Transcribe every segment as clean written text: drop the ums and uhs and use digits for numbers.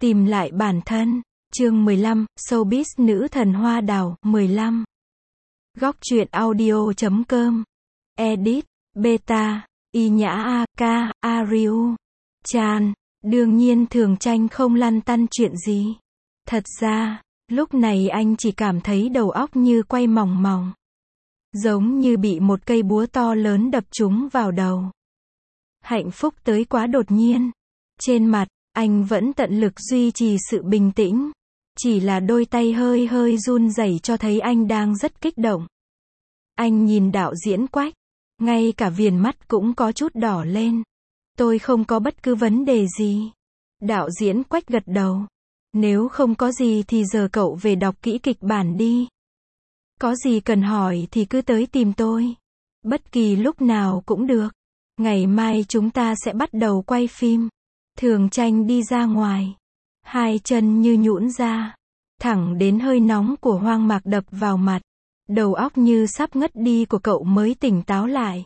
Tìm lại bản thân. Chương 15, Showbiz nữ thần hoa đào. 15. Góc truyện audio.com. Edit, Beta, Y Nhã A, K, Ariu, Chan. Đương nhiên Thường Tranh không lăn tăn chuyện gì. Thật ra, lúc này anh chỉ cảm thấy đầu óc như quay mòng mòng. Giống như bị một cây búa to lớn đập trúng vào đầu. Hạnh phúc tới quá đột nhiên. Trên mặt, anh vẫn tận lực duy trì sự bình tĩnh. Chỉ là đôi tay hơi hơi run rẩy cho thấy anh đang rất kích động. Anh nhìn đạo diễn Quách. Ngay cả viền mắt cũng có chút đỏ lên. Tôi không có bất cứ vấn đề gì. Đạo diễn Quách gật đầu. Nếu không có gì thì giờ cậu về đọc kỹ kịch bản đi. Có gì cần hỏi thì cứ tới tìm tôi. Bất kỳ lúc nào cũng được. Ngày mai chúng ta sẽ bắt đầu quay phim. Thường Tranh đi ra ngoài. Hai chân như nhũn ra. Thẳng đến hơi nóng của hoang mạc đập vào mặt. Đầu óc như sắp ngất đi của cậu mới tỉnh táo lại.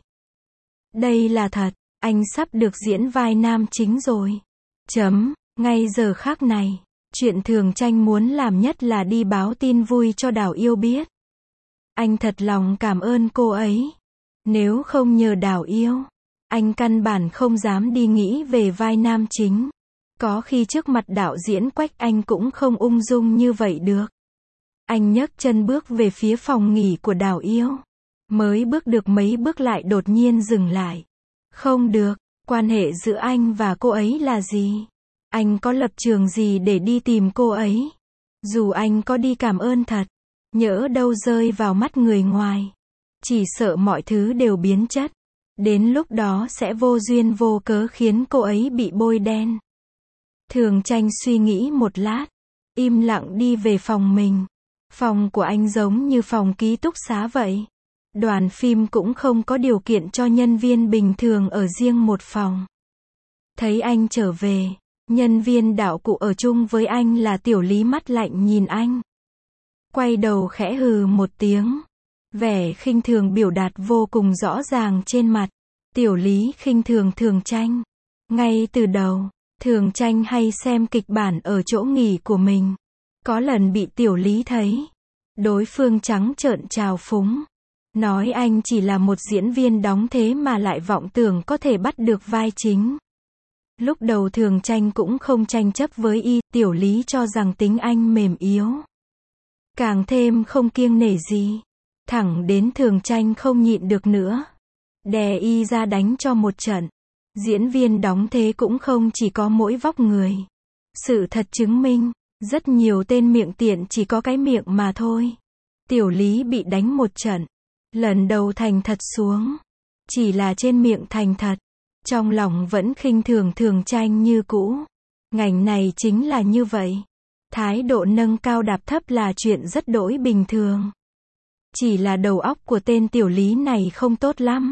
Đây là thật, anh sắp được diễn vai nam chính rồi. Ngay giờ khắc này, chuyện Thường Tranh muốn làm nhất là đi báo tin vui cho Đào Yêu biết. Anh thật lòng cảm ơn cô ấy. Nếu không nhờ Đào Yêu, anh căn bản không dám đi nghĩ về vai nam chính. Có khi trước mặt đạo diễn Quách anh cũng không ung dung như vậy được. Anh nhấc chân bước về phía phòng nghỉ của Đào Yêu. Mới bước được mấy bước lại đột nhiên dừng lại. Không được, quan hệ giữa anh và cô ấy là gì? Anh có lập trường gì để đi tìm cô ấy? Dù anh có đi cảm ơn thật, nhỡ đâu rơi vào mắt người ngoài. Chỉ sợ mọi thứ đều biến chất. Đến lúc đó sẽ vô duyên vô cớ khiến cô ấy bị bôi đen. Thường Tranh suy nghĩ một lát. Im lặng đi về phòng mình. Phòng của anh giống như phòng ký túc xá vậy. Đoàn phim cũng không có điều kiện cho nhân viên bình thường ở riêng một phòng. Thấy anh trở về, nhân viên đạo cụ ở chung với anh là Tiểu Lý mắt lạnh nhìn anh. Quay đầu khẽ hừ một tiếng. Vẻ khinh thường biểu đạt vô cùng rõ ràng trên mặt. Tiểu Lý khinh thường Thường Tranh. Ngay từ đầu, Thường Tranh hay xem kịch bản ở chỗ nghỉ của mình. Có lần bị Tiểu Lý thấy. Đối phương trắng trợn trào phúng. Nói anh chỉ là một diễn viên đóng thế mà lại vọng tưởng có thể bắt được vai chính. Lúc đầu Thường Tranh cũng không tranh chấp với y, Tiểu Lý cho rằng tính anh mềm yếu. Càng thêm không kiêng nể gì. Thẳng đến Thường Tranh không nhịn được nữa. Đè y ra đánh cho một trận. Diễn viên đóng thế cũng không chỉ có mỗi vóc người. Sự thật chứng minh, rất nhiều tên miệng tiện chỉ có cái miệng mà thôi. Tiểu Lý bị đánh một trận. Lần đầu thành thật xuống. Chỉ là trên miệng thành thật. Trong lòng vẫn khinh thường Thường Tranh như cũ. Ngành này chính là như vậy. Thái độ nâng cao đạp thấp là chuyện rất đỗi bình thường. Chỉ là đầu óc của tên Tiểu Lý này không tốt lắm.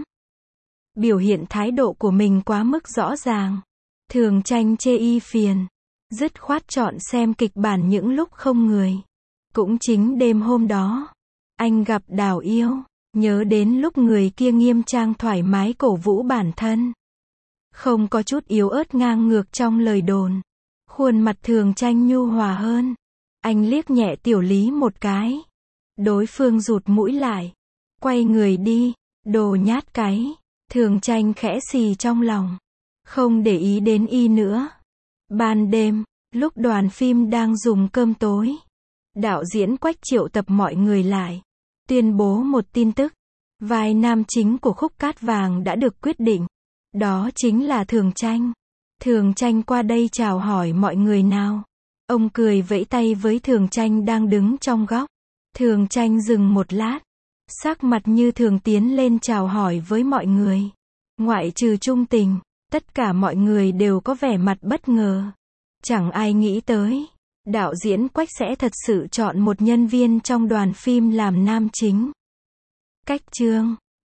Biểu hiện thái độ của mình quá mức rõ ràng. Thường Tranh chê y phiền. Dứt khoát chọn xem kịch bản những lúc không người. Cũng chính đêm hôm đó, anh gặp Đào Yêu. Nhớ đến lúc người kia nghiêm trang thoải mái cổ vũ bản thân. Không có chút yếu ớt ngang ngược trong lời đồn. Khuôn mặt Thường Tranh nhu hòa hơn. Anh liếc nhẹ Tiểu Lý một cái. Đối phương rụt mũi lại. Quay người đi. Đồ nhát cái. Thường Tranh khẽ xì trong lòng. Không để ý đến y nữa. Ban đêm, lúc đoàn phim đang dùng cơm tối. Đạo diễn Quách triệu tập mọi người lại. Tuyên bố một tin tức. Vai nam chính của Khúc Cát Vàng đã được quyết định. Đó chính là Thường Tranh. Thường Tranh qua đây chào hỏi mọi người nào. Ông cười vẫy tay với Thường Tranh đang đứng trong góc. Thường Tranh dừng một lát. Sắc mặt như thường tiến lên chào hỏi với mọi người. Ngoại trừ Trung Tình, tất cả mọi người đều có vẻ mặt bất ngờ. Chẳng ai nghĩ tới. Đạo diễn Quách sẽ thật sự chọn một nhân viên trong đoàn phim làm nam chính. Cách chương